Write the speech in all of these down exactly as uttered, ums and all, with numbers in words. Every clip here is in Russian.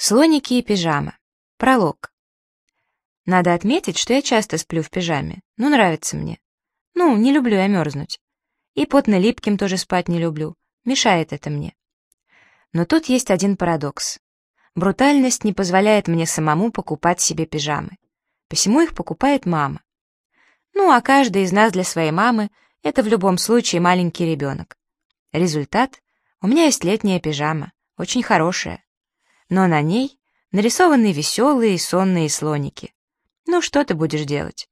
Слоники и пижама. Пролог. Надо отметить, что я часто сплю в пижаме. Ну, нравится мне. Ну, не люблю я мерзнуть. И потно-липким тоже спать не люблю. Мешает это мне. Но тут есть один парадокс. Брутальность не позволяет мне самому покупать себе пижамы. Посему их покупает мама. Ну, а каждый из нас для своей мамы — это в любом случае маленький ребенок. Результат — у меня есть летняя пижама, очень хорошая. Но на ней нарисованы веселые и сонные слоники. Ну, что ты будешь делать?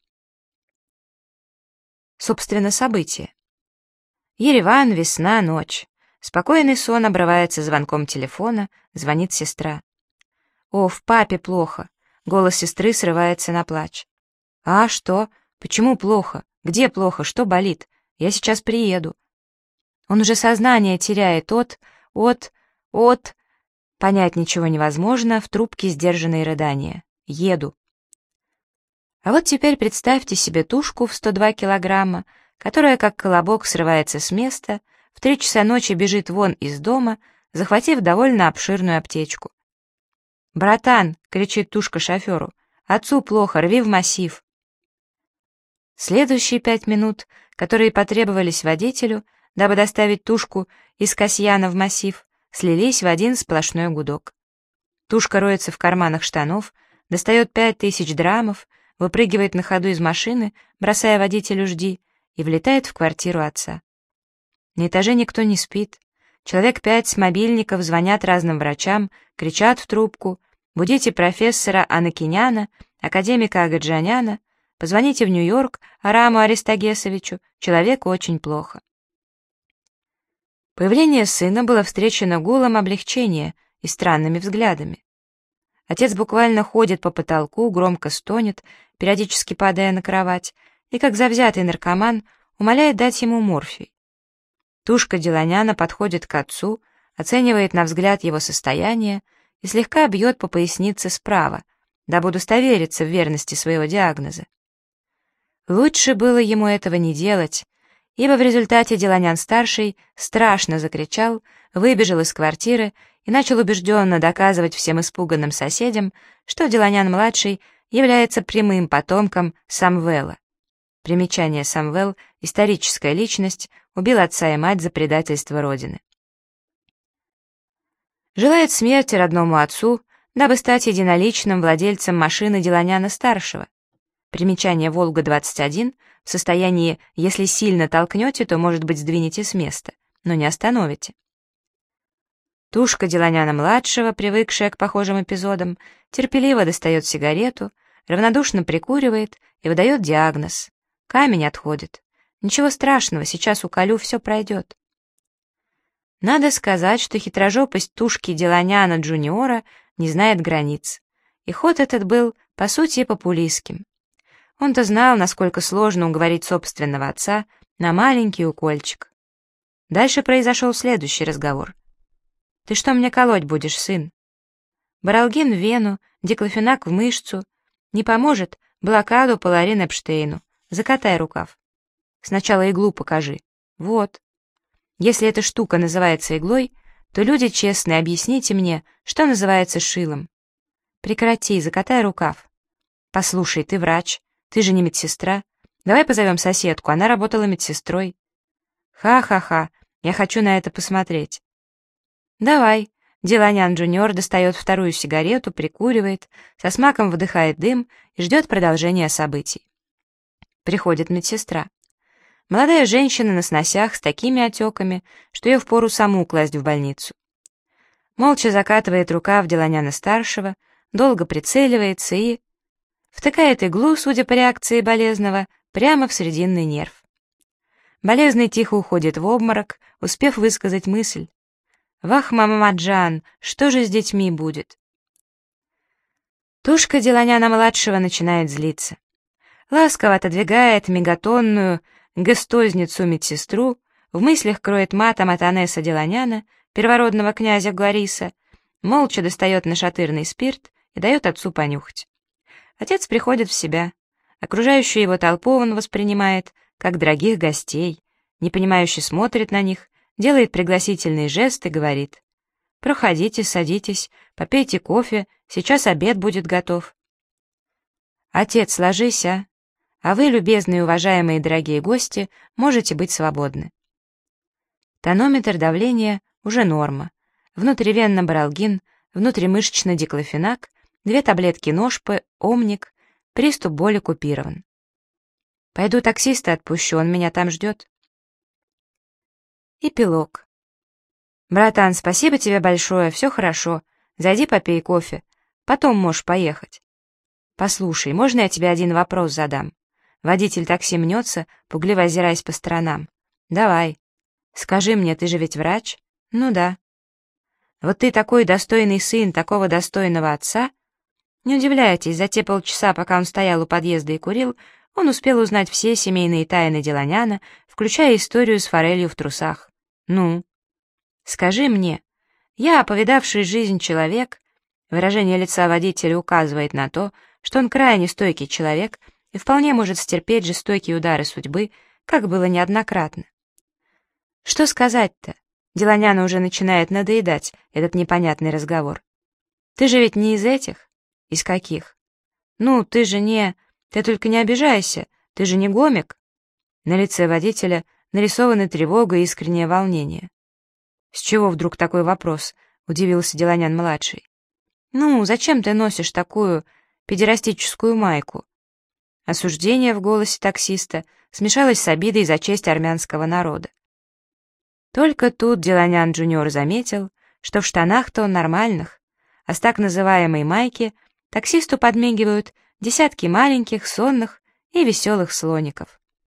Собственно, событие. Ереван, весна, ночь. Спокойный сон обрывается звонком телефона, звонит сестра. О, в папе плохо. Голос сестры срывается на плач. А что? Почему плохо? Где плохо? Что болит? Я сейчас приеду. Он уже сознание теряет от, от, от... Понять ничего невозможно, в трубке сдержанные рыдания. Еду. А вот теперь представьте себе тушку в сто два килограмма, которая как колобок срывается с места, в три часа ночи бежит вон из дома, захватив довольно обширную аптечку. «Братан!» — кричит тушка шоферу. «Отцу плохо, рви в массив!» Следующие пять минут, которые потребовались водителю, дабы доставить тушку из Касьяна в массив, слились в один сплошной гудок. Тушка роется в карманах штанов, достает пять тысяч драмов, выпрыгивает на ходу из машины, бросая водителю «жди», и влетает в квартиру отца. На этаже никто не спит. Человек пять с мобильников звонят разным врачам, кричат в трубку: «Будите профессора Анакиняна, академика Агаджаняна, позвоните в Нью-Йорк Араму Аристагесовичу, человеку очень плохо». Появление сына было встречено гулом облегчения и странными взглядами. Отец буквально ходит по потолку, громко стонет, периодически падая на кровать, и, как завзятый наркоман, умоляет дать ему морфий. Тушка Деланяна подходит к отцу, оценивает на взгляд его состояние и слегка бьет по пояснице справа, дабы удостовериться в верности своего диагноза. Лучше было ему этого не делать, ибо в результате Деланян-старший страшно закричал, выбежал из квартиры и начал убежденно доказывать всем испуганным соседям, что Деланян-младший является прямым потомком Самвела. Примечание: Самвел — историческая личность, убил отца и мать за предательство родины. Желает смерти родному отцу, дабы стать единоличным владельцем машины Деланяна-старшего. Примечание: Волга-двадцать один в состоянии «если сильно толкнете, то, может быть, сдвинете с места, но не остановите». Тушка Деланяна-младшего, привыкшая к похожим эпизодам, терпеливо достает сигарету, равнодушно прикуривает и выдает диагноз. Камень отходит. Ничего страшного, сейчас уколю, все пройдет. Надо сказать, что хитрожопость тушки Деланяна-джуниора не знает границ, и ход этот был, по сути, популистским. Он-то знал, насколько сложно уговорить собственного отца на маленький укольчик. Дальше произошел следующий разговор. «Ты что мне колоть будешь, сын?» Баралгин в вену, диклофенак в мышцу. Не поможет, блокаду Поларин Эпштейну. Закатай рукав. Сначала иглу покажи. Вот. Если эта штука называется иглой, то, люди честные, объясните мне, что называется шилом. Прекрати, закатай рукав. Послушай, ты врач. Ты же не медсестра. Давай позовем соседку, она работала медсестрой. Ха-ха-ха, я хочу на это посмотреть. Давай. Деланян-джуниор достает вторую сигарету, прикуривает, со смаком вдыхает дым и ждет продолжения событий. Приходит медсестра. Молодая женщина на сносях с такими отеками, что ее впору саму класть в больницу. Молча закатывает рукав Деланяна-старшего, долго прицеливается и... втыкает иглу, судя по реакции болезного, прямо в срединный нерв. Болезный тихо уходит в обморок, успев высказать мысль: «Вах, мама-маджан, что же с детьми будет?» Тушка Деланяна-младшего начинает злиться. Ласково отодвигает мегатонную гестозницу-медсестру, в мыслях кроет матом Атанеса Деланяна, первородного князя Глариса, молча достает нашатырный спирт и дает отцу понюхать. Отец приходит в себя. Окружающую его толпу он воспринимает как дорогих гостей, непонимающе смотрит на них, делает пригласительный жест и говорит: Проходите, садитесь, попейте кофе, сейчас обед будет готов. Отец, ложись, а? А вы, любезные, уважаемые, дорогие гости, можете быть свободны. Тонометр давления уже норма. Внутривенно баралгин, внутримышечно диклофенак, две таблетки ношпы, омник, приступ боли купирован. Пойду таксиста отпущу, он меня там ждет. Эпилог. Братан, спасибо тебе большое, все хорошо. Зайди попей кофе, потом можешь поехать. Послушай, можно я тебе один вопрос задам? Водитель такси мнется, пугливо озираясь по сторонам. Давай. Скажи мне, ты же ведь врач? Ну да. Вот ты такой достойный сын такого достойного отца. Не удивляйтесь, за те полчаса, пока он стоял у подъезда и курил, он успел узнать все семейные тайны Деланяна, включая историю с форелью в трусах. Ну? Скажи мне, я, повидавший жизнь человек, выражение лица водителя указывает на то, что он крайне стойкий человек и вполне может стерпеть жестокие удары судьбы, как было неоднократно. Что сказать-то? Деланяну уже начинает надоедать этот непонятный разговор. Ты же ведь не из этих? Из каких? Ну, ты же не... Ты только не обижайся, ты же не гомик. На лице водителя нарисованы тревога и искреннее волнение. С чего вдруг такой вопрос? Удивился Деланян-младший. Ну, зачем ты носишь такую педерастическую майку? Осуждение в голосе таксиста смешалось с обидой за честь армянского народа. Только тут Деланян-джуниор заметил, что в штанах-то он нормальных, а с так называемой майки таксисту подмигивают десятки маленьких, сонных и веселых слоников.